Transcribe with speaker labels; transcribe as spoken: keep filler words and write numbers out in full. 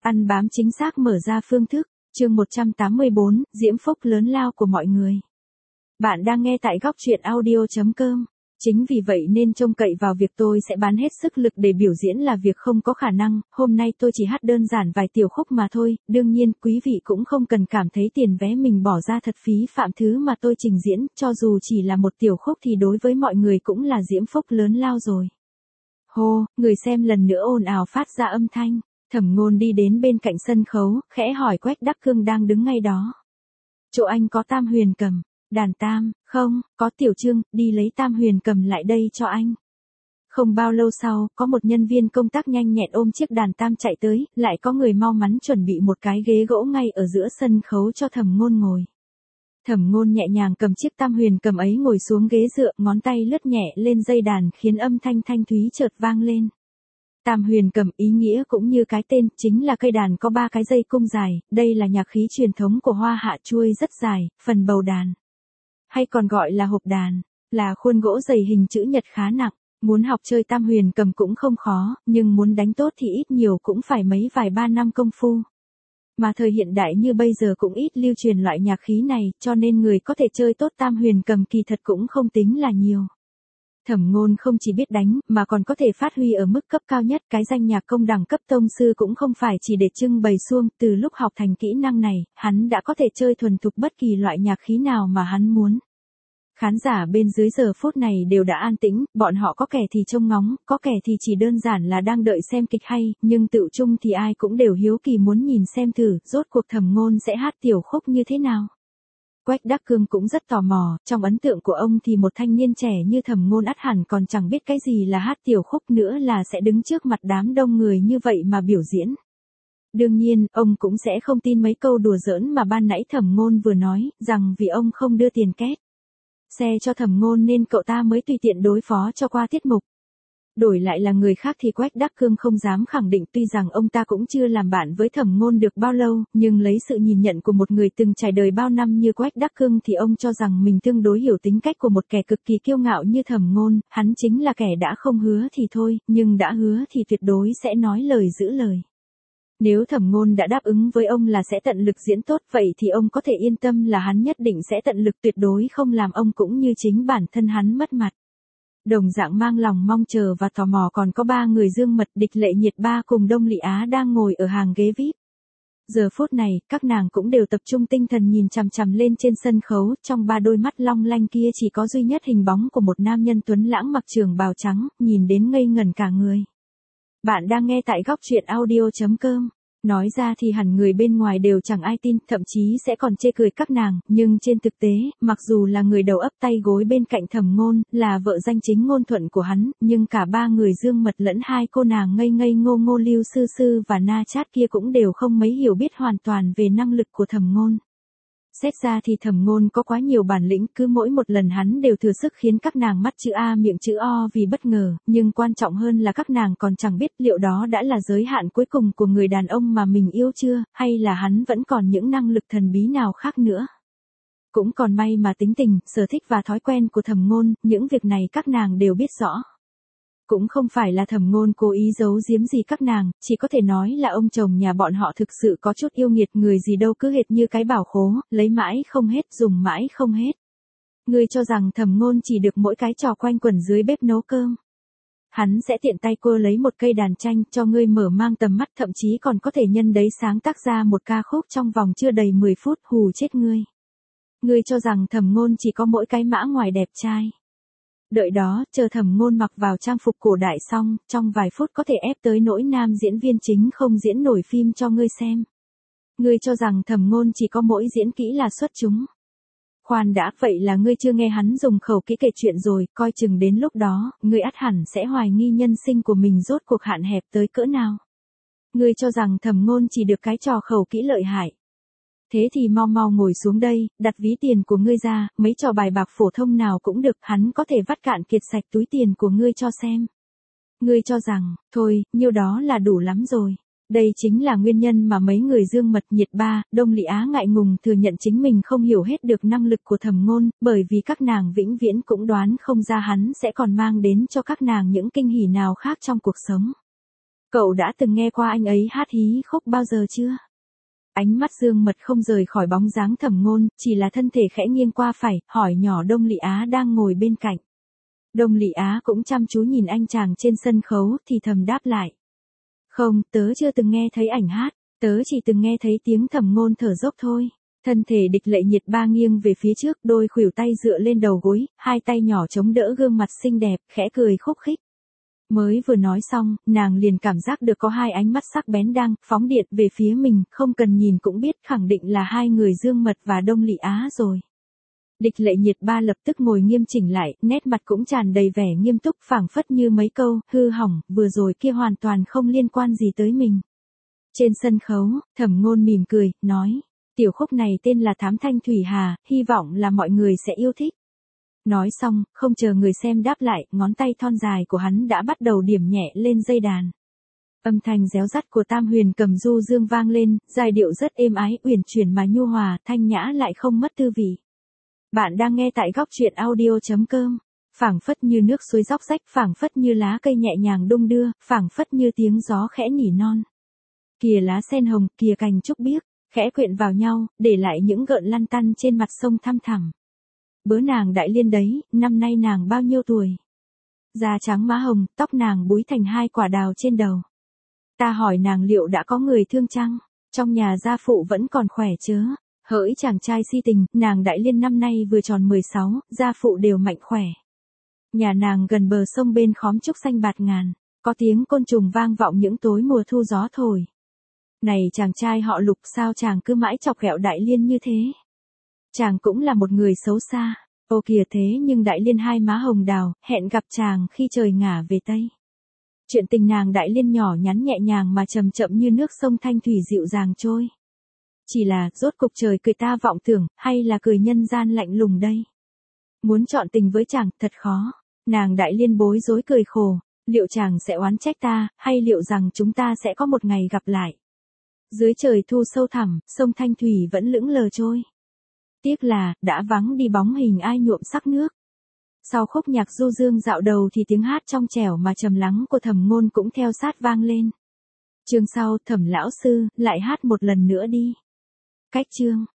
Speaker 1: Ăn bám chính xác mở ra phương thức, chương một trăm tám mươi bốn, diễm phúc lớn lao của mọi người. Bạn đang nghe tại góc truyện audio chấm com. Chính vì vậy nên trông cậy vào việc tôi sẽ bán hết sức lực để biểu diễn là việc không có khả năng, hôm nay tôi chỉ hát đơn giản vài tiểu khúc mà thôi, đương nhiên quý vị cũng không cần cảm thấy tiền vé mình bỏ ra thật phí phạm, thứ mà tôi trình diễn, cho dù chỉ là một tiểu khúc thì đối với mọi người cũng là diễm phúc lớn lao rồi. Hô, người xem lần nữa ồn ào phát ra âm thanh. Thẩm Ngôn đi đến bên cạnh sân khấu, khẽ hỏi Quách Đắc Cương đang đứng ngay đó. Chỗ anh có tam huyền cầm, đàn tam, không, có Tiểu Trương, đi lấy tam huyền cầm lại đây cho anh. Không bao lâu sau, có một nhân viên công tác nhanh nhẹn ôm chiếc đàn tam chạy tới, lại có người mau mắn chuẩn bị một cái ghế gỗ ngay ở giữa sân khấu cho Thẩm Ngôn ngồi. Thẩm Ngôn nhẹ nhàng cầm chiếc tam huyền cầm ấy ngồi xuống ghế dựa, ngón tay lướt nhẹ lên dây đàn khiến âm thanh thanh thúy chợt vang lên. Tam huyền cầm ý nghĩa cũng như cái tên, chính là cây đàn có ba cái dây cung dài, đây là nhạc khí truyền thống của Hoa Hạ, chuôi rất dài, phần bầu đàn, hay còn gọi là hộp đàn, là khuôn gỗ dày hình chữ nhật khá nặng. Muốn học chơi tam huyền cầm cũng không khó, nhưng muốn đánh tốt thì ít nhiều cũng phải mấy vài ba năm công phu. Mà thời hiện đại như bây giờ cũng ít lưu truyền loại nhạc khí này, cho nên người có thể chơi tốt tam huyền cầm kỳ thật cũng không tính là nhiều. Thẩm Ngôn không chỉ biết đánh, mà còn có thể phát huy ở mức cấp cao nhất, cái danh nhạc công đẳng cấp tông sư cũng không phải chỉ để trưng bày suông, từ lúc học thành kỹ năng này, hắn đã có thể chơi thuần thục bất kỳ loại nhạc khí nào mà hắn muốn. Khán giả bên dưới giờ phút này đều đã an tĩnh, bọn họ có kẻ thì trông ngóng, có kẻ thì chỉ đơn giản là đang đợi xem kịch hay, nhưng tựu chung thì ai cũng đều hiếu kỳ muốn nhìn xem thử, rốt cuộc Thẩm Ngôn sẽ hát tiểu khúc như thế nào. Quách Đắc Cương cũng rất tò mò, trong ấn tượng của ông thì một thanh niên trẻ như Thẩm Ngôn ắt hẳn còn chẳng biết cái gì là hát tiểu khúc nữa là sẽ đứng trước mặt đám đông người như vậy mà biểu diễn. Đương nhiên, ông cũng sẽ không tin mấy câu đùa giỡn mà ban nãy Thẩm Ngôn vừa nói, rằng vì ông không đưa tiền két xe cho Thẩm Ngôn nên cậu ta mới tùy tiện đối phó cho qua tiết mục. Đổi lại là người khác thì Quách Đắc Cương không dám khẳng định, tuy rằng ông ta cũng chưa làm bạn với Thẩm Ngôn được bao lâu, nhưng lấy sự nhìn nhận của một người từng trải đời bao năm như Quách Đắc Cương thì ông cho rằng mình tương đối hiểu tính cách của một kẻ cực kỳ kiêu ngạo như Thẩm Ngôn, hắn chính là kẻ đã không hứa thì thôi, nhưng đã hứa thì tuyệt đối sẽ nói lời giữ lời. Nếu Thẩm Ngôn đã đáp ứng với ông là sẽ tận lực diễn tốt, vậy thì ông có thể yên tâm là hắn nhất định sẽ tận lực, tuyệt đối không làm ông cũng như chính bản thân hắn mất mặt. Đồng dạng mang lòng mong chờ và tò mò còn có ba người Dương Mật, Địch Lệ Nhiệt Ba cùng Đông Lị Á đang ngồi ở hàng ghế vi ai pi. Giờ phút này, các nàng cũng đều tập trung tinh thần nhìn chằm chằm lên trên sân khấu, trong ba đôi mắt long lanh kia chỉ có duy nhất hình bóng của một nam nhân tuấn lãng mặc trường bào trắng, nhìn đến ngây ngẩn cả người. Bạn đang nghe tại góc truyện audio chấm com. Nói ra thì hẳn người bên ngoài đều chẳng ai tin, thậm chí sẽ còn chê cười các nàng, nhưng trên thực tế, mặc dù là người đầu ấp tay gối bên cạnh Thẩm Ngôn, là vợ danh chính ngôn thuận của hắn, nhưng cả ba người Dương Mật lẫn hai cô nàng ngây ngây ngô ngô Lưu Sư Sư và Na Chát kia cũng đều không mấy hiểu biết hoàn toàn về năng lực của Thẩm Ngôn. Xét ra thì Thẩm Ngôn có quá nhiều bản lĩnh, cứ mỗi một lần hắn đều thừa sức khiến các nàng mắt chữ A miệng chữ O vì bất ngờ, nhưng quan trọng hơn là các nàng còn chẳng biết liệu đó đã là giới hạn cuối cùng của người đàn ông mà mình yêu chưa, hay là hắn vẫn còn những năng lực thần bí nào khác nữa. Cũng còn may mà tính tình, sở thích và thói quen của Thẩm Ngôn, những việc này các nàng đều biết rõ. Cũng không phải là Thẩm Ngôn cố ý giấu giếm gì các nàng, chỉ có thể nói là ông chồng nhà bọn họ thực sự có chút yêu nghiệt, người gì đâu cứ hệt như cái bảo khố, lấy mãi không hết, dùng mãi không hết. Ngươi cho rằng Thẩm Ngôn chỉ được mỗi cái trò quanh quẩn dưới bếp nấu cơm. Hắn sẽ tiện tay cô lấy một cây đàn tranh cho ngươi mở mang tầm mắt, thậm chí còn có thể nhân đấy sáng tác ra một ca khúc trong vòng chưa đầy mười phút, hù chết ngươi. Ngươi cho rằng Thẩm Ngôn chỉ có mỗi cái mã ngoài đẹp trai. Đợi đó, chờ Thẩm Ngôn mặc vào trang phục cổ đại xong, trong vài phút có thể ép tới nỗi nam diễn viên chính không diễn nổi phim cho ngươi xem. Ngươi cho rằng Thẩm Ngôn chỉ có mỗi diễn kỹ là xuất chúng. Khoan đã, vậy là ngươi chưa nghe hắn dùng khẩu kỹ kể chuyện rồi, coi chừng đến lúc đó, ngươi ắt hẳn sẽ hoài nghi nhân sinh của mình rốt cuộc hạn hẹp tới cỡ nào. Ngươi cho rằng Thẩm Ngôn chỉ được cái trò khẩu kỹ lợi hại. Thế thì mau mau ngồi xuống đây, đặt ví tiền của ngươi ra, mấy trò bài bạc phổ thông nào cũng được, hắn có thể vắt cạn kiệt sạch túi tiền của ngươi cho xem. Ngươi cho rằng, thôi, nhiêu đó là đủ lắm rồi. Đây chính là nguyên nhân mà mấy người Dương Mật, Nhiệt Ba, Đông Lị Á ngại ngùng thừa nhận chính mình không hiểu hết được năng lực của Thẩm Ngôn, bởi vì các nàng vĩnh viễn cũng đoán không ra hắn sẽ còn mang đến cho các nàng những kinh hỉ nào khác trong cuộc sống. Cậu đã từng nghe qua anh ấy hát hí khúc bao giờ chưa? Ánh mắt Dương Mật không rời khỏi bóng dáng Thẩm Ngôn, chỉ là thân thể khẽ nghiêng qua phải, hỏi nhỏ Đông Lị Á đang ngồi bên cạnh. Đông Lị Á cũng chăm chú nhìn anh chàng trên sân khấu, thì thầm đáp lại. Không, tớ chưa từng nghe thấy ảnh hát, tớ chỉ từng nghe thấy tiếng Thẩm Ngôn thở dốc thôi. Thân thể Địch Lệ Nhiệt Ba nghiêng về phía trước, đôi khuỷu tay dựa lên đầu gối, hai tay nhỏ chống đỡ gương mặt xinh đẹp, khẽ cười khúc khích. Mới vừa nói xong, nàng liền cảm giác được có hai ánh mắt sắc bén đang phóng điện về phía mình, không cần nhìn cũng biết khẳng định là hai người Dương Mật và Đông Lị Á rồi. Địch Lệ Nhiệt Ba lập tức ngồi nghiêm chỉnh lại, nét mặt cũng tràn đầy vẻ nghiêm túc, phảng phất như mấy câu hư hỏng vừa rồi kia hoàn toàn không liên quan gì tới mình. Trên sân khấu, Thẩm Ngôn mỉm cười, nói, tiểu khúc này tên là Thám Thanh Thủy Hà, hy vọng là mọi người sẽ yêu thích. Nói xong, không chờ người xem đáp lại, ngón tay thon dài của hắn đã bắt đầu điểm nhẹ lên dây đàn. Âm thanh réo rắt của Tam Huyền cầm du dương vang lên, giai điệu rất êm ái, uyển chuyển mà nhu hòa, thanh nhã lại không mất tư vị. Bạn đang nghe tại góc truyện audio chấm com. Phảng phất như nước suối róc rách, phảng phất như lá cây nhẹ nhàng đung đưa, phảng phất như tiếng gió khẽ nỉ non. Kìa lá sen hồng, kìa cành trúc biếc, khẽ quyện vào nhau, để lại những gợn lăn tăn trên mặt sông thăm thẳm. Bớ nàng Đại Liên đấy, năm nay nàng bao nhiêu tuổi? Da trắng má hồng, tóc nàng búi thành hai quả đào trên đầu. Ta hỏi nàng liệu đã có người thương chăng? Trong nhà gia phụ vẫn còn khỏe chớ? Hỡi chàng trai si tình, nàng Đại Liên năm nay vừa tròn mười sáu, gia phụ đều mạnh khỏe. Nhà nàng gần bờ sông bên khóm trúc xanh bạt ngàn, có tiếng côn trùng vang vọng những tối mùa thu gió thổi. Này chàng trai họ Lục, sao chàng cứ mãi chọc ghẹo Đại Liên như thế? Chàng cũng là một người xấu xa. Ô kìa thế nhưng Đại Liên hai má hồng đào, hẹn gặp chàng khi trời ngả về Tây. Chuyện tình nàng Đại Liên nhỏ nhắn nhẹ nhàng mà chậm chậm như nước sông thanh thủy dịu dàng trôi. Chỉ là, rốt cục trời cười ta vọng tưởng, hay là cười nhân gian lạnh lùng đây? Muốn chọn tình với chàng, thật khó. Nàng Đại Liên bối rối cười khổ, liệu chàng sẽ oán trách ta, hay liệu rằng chúng ta sẽ có một ngày gặp lại? Dưới trời thu sâu thẳm, sông thanh thủy vẫn lững lờ trôi. Tiếc là, đã vắng đi bóng hình ai nhuộm sắc nước. Sau khúc nhạc du dương dạo đầu thì tiếng hát trong trẻo mà trầm lắng của Thẩm Ngôn cũng theo sát vang lên. Chương sau, Thẩm lão sư, lại hát một lần nữa đi. Cách chương.